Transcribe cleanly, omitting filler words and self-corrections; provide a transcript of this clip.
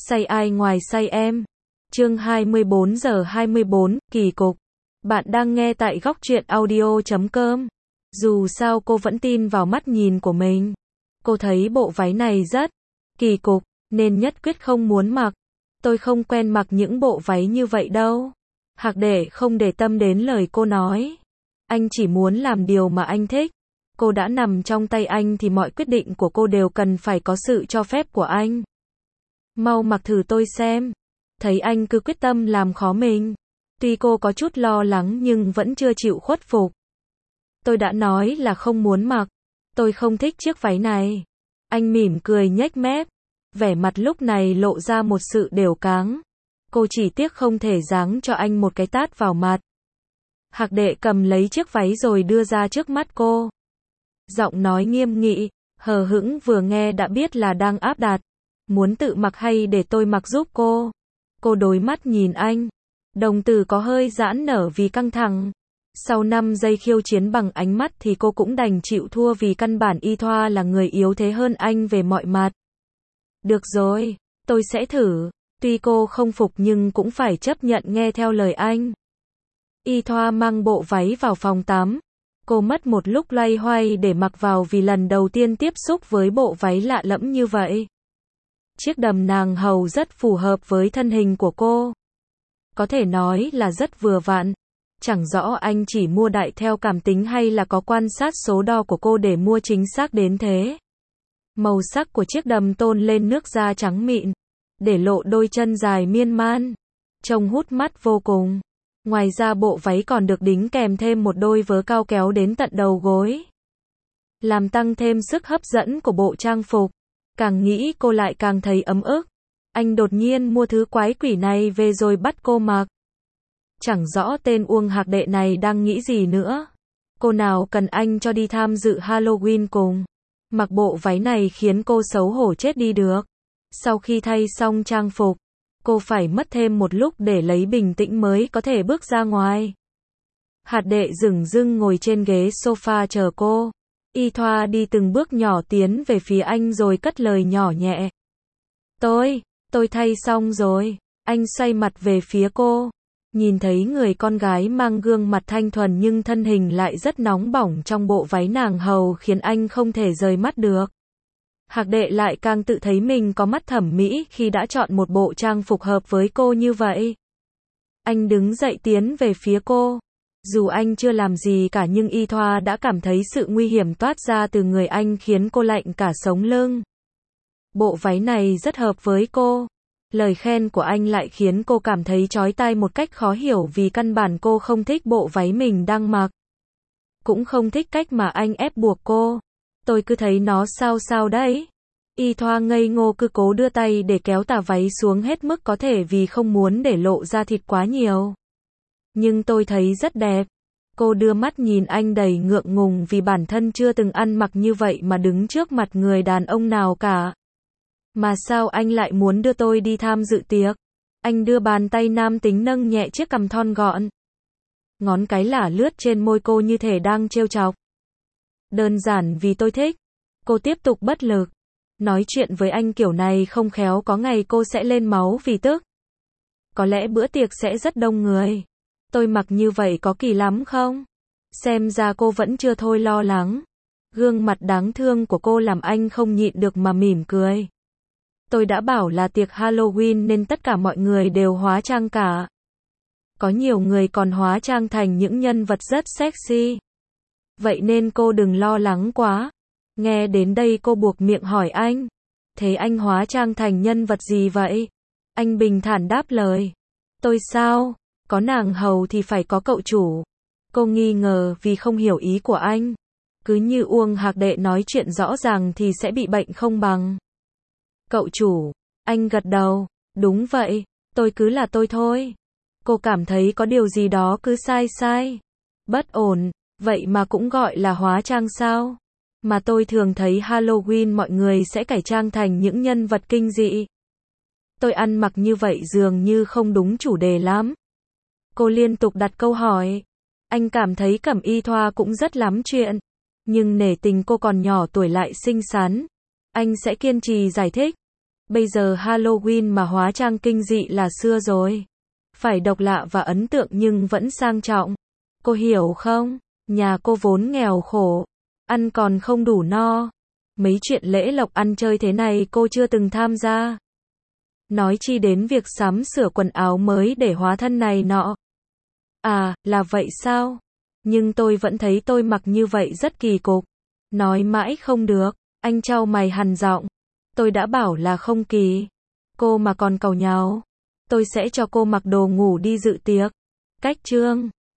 Say ai ngoài say em. Chương 24 giờ 24, kỳ cục. Bạn đang nghe tại góc truyện audio.com. Dù sao cô vẫn tin vào mắt nhìn của mình. Cô thấy bộ váy này rất kỳ cục, nên nhất quyết không muốn mặc. Tôi không quen mặc những bộ váy như vậy đâu. Hạc Đệ không để tâm đến lời cô nói. Anh chỉ muốn làm điều mà anh thích. Cô đã nằm trong tay anh thì mọi quyết định của cô đều cần phải có sự cho phép của anh. Mau mặc thử tôi xem. Thấy anh cứ quyết tâm làm khó mình. Tuy cô có chút lo lắng nhưng vẫn chưa chịu khuất phục. Tôi đã nói là không muốn mặc. Tôi không thích chiếc váy này. Anh mỉm cười nhếch mép. Vẻ mặt lúc này lộ ra một sự đểu cáng. Cô chỉ tiếc không thể giáng cho anh một cái tát vào mặt. Hạc Đệ cầm lấy chiếc váy rồi đưa ra trước mắt cô. Giọng nói nghiêm nghị, hờ hững vừa nghe đã biết là đang áp đặt. Muốn tự mặc hay để tôi mặc giúp cô? Cô đối mắt nhìn anh. Đồng tử có hơi giãn nở vì căng thẳng. Sau 5 giây khiêu chiến bằng ánh mắt thì cô cũng đành chịu thua vì căn bản Y Thoa là người yếu thế hơn anh về mọi mặt. Được rồi, tôi sẽ thử. Tuy cô không phục nhưng cũng phải chấp nhận nghe theo lời anh. Y Thoa mang bộ váy vào phòng tắm. Cô mất một lúc loay hoay để mặc vào vì lần đầu tiên tiếp xúc với bộ váy lạ lẫm như vậy. Chiếc đầm nàng hầu rất phù hợp với thân hình của cô. Có thể nói là rất vừa vặn. Chẳng rõ anh chỉ mua đại theo cảm tính hay là có quan sát số đo của cô để mua chính xác đến thế. Màu sắc của chiếc đầm tôn lên nước da trắng mịn, để lộ đôi chân dài miên man, trông hút mắt vô cùng. Ngoài ra bộ váy còn được đính kèm thêm một đôi vớ cao kéo đến tận đầu gối, làm tăng thêm sức hấp dẫn của bộ trang phục. Càng nghĩ cô lại càng thấy ấm ức. Anh đột nhiên mua thứ quái quỷ này về rồi bắt cô mặc. Chẳng rõ tên Uông Hạc Đệ này đang nghĩ gì nữa. Cô nào cần anh cho đi tham dự Halloween cùng. Mặc bộ váy này khiến cô xấu hổ chết đi được. Sau khi thay xong trang phục, cô phải mất thêm một lúc để lấy bình tĩnh mới có thể bước ra ngoài. Hạc Đệ dửng dưng ngồi trên ghế sofa chờ cô. Y Thoa đi từng bước nhỏ tiến về phía anh rồi cất lời nhỏ nhẹ. Tôi thay xong rồi. Anh xoay mặt về phía cô. Nhìn thấy người con gái mang gương mặt thanh thuần nhưng thân hình lại rất nóng bỏng trong bộ váy nàng hầu khiến anh không thể rời mắt được. Hạc Đệ lại càng tự thấy mình có mắt thẩm mỹ khi đã chọn một bộ trang phục hợp với cô như vậy. Anh đứng dậy tiến về phía cô. Dù anh chưa làm gì cả nhưng Y Thoa đã cảm thấy sự nguy hiểm toát ra từ người anh khiến cô lạnh cả sống lưng. Bộ váy này rất hợp với cô. Lời khen của anh lại khiến cô cảm thấy chói tai một cách khó hiểu vì căn bản cô không thích bộ váy mình đang mặc. Cũng không thích cách mà anh ép buộc cô. Tôi cứ thấy nó sao sao đấy. Y Thoa ngây ngô cứ cố đưa tay để kéo tà váy xuống hết mức có thể vì không muốn để lộ ra thịt quá nhiều. Nhưng tôi thấy rất đẹp. Cô đưa mắt nhìn anh đầy ngượng ngùng vì bản thân chưa từng ăn mặc như vậy mà đứng trước mặt người đàn ông nào cả. Mà sao anh lại muốn đưa tôi đi tham dự tiệc? Anh đưa bàn tay nam tính nâng nhẹ chiếc cằm thon gọn. Ngón cái lả lướt trên môi cô như thể đang trêu chọc. Đơn giản vì tôi thích. Cô tiếp tục bất lực. Nói chuyện với anh kiểu này không khéo có ngày cô sẽ lên máu vì tức. Có lẽ bữa tiệc sẽ rất đông người. Tôi mặc như vậy có kỳ lắm không? Xem ra cô vẫn chưa thôi lo lắng. Gương mặt đáng thương của cô làm anh không nhịn được mà mỉm cười. Tôi đã bảo là tiệc Halloween nên tất cả mọi người đều hóa trang cả. Có nhiều người còn hóa trang thành những nhân vật rất sexy. Vậy nên cô đừng lo lắng quá. Nghe đến đây cô buộc miệng hỏi anh. Thế anh hóa trang thành nhân vật gì vậy? Anh bình thản đáp lời. Tôi sao? Có nàng hầu thì phải có cậu chủ. Cô nghi ngờ vì không hiểu ý của anh. Cứ như Uông Hạc Đệ nói chuyện rõ ràng thì sẽ bị bệnh không bằng. Cậu chủ. Anh gật đầu. Đúng vậy. Tôi cứ là tôi thôi. Cô cảm thấy có điều gì đó cứ sai sai. Bất ổn. Vậy mà cũng gọi là hóa trang sao? Mà tôi thường thấy Halloween mọi người sẽ cải trang thành những nhân vật kinh dị. Tôi ăn mặc như vậy dường như không đúng chủ đề lắm. Cô liên tục đặt câu hỏi. Anh cảm thấy Cẩm Y Thoa cũng rất lắm chuyện. Nhưng nể tình cô còn nhỏ tuổi lại xinh xắn. Anh sẽ kiên trì giải thích. Bây giờ Halloween mà hóa trang kinh dị là xưa rồi. Phải độc lạ và ấn tượng nhưng vẫn sang trọng. Cô hiểu không? Nhà cô vốn nghèo khổ. Ăn còn không đủ no. Mấy chuyện lễ lộc ăn chơi thế này cô chưa từng tham gia. Nói chi đến việc sắm sửa quần áo mới để hóa thân này nọ. À, là vậy sao? Nhưng tôi vẫn thấy tôi mặc như vậy rất kỳ cục. Nói mãi không được. Anh chau mày hằn giọng. Tôi đã bảo là không kỳ. Cô mà còn càu nhàu. Tôi sẽ cho cô mặc đồ ngủ đi dự tiệc. Cách trương.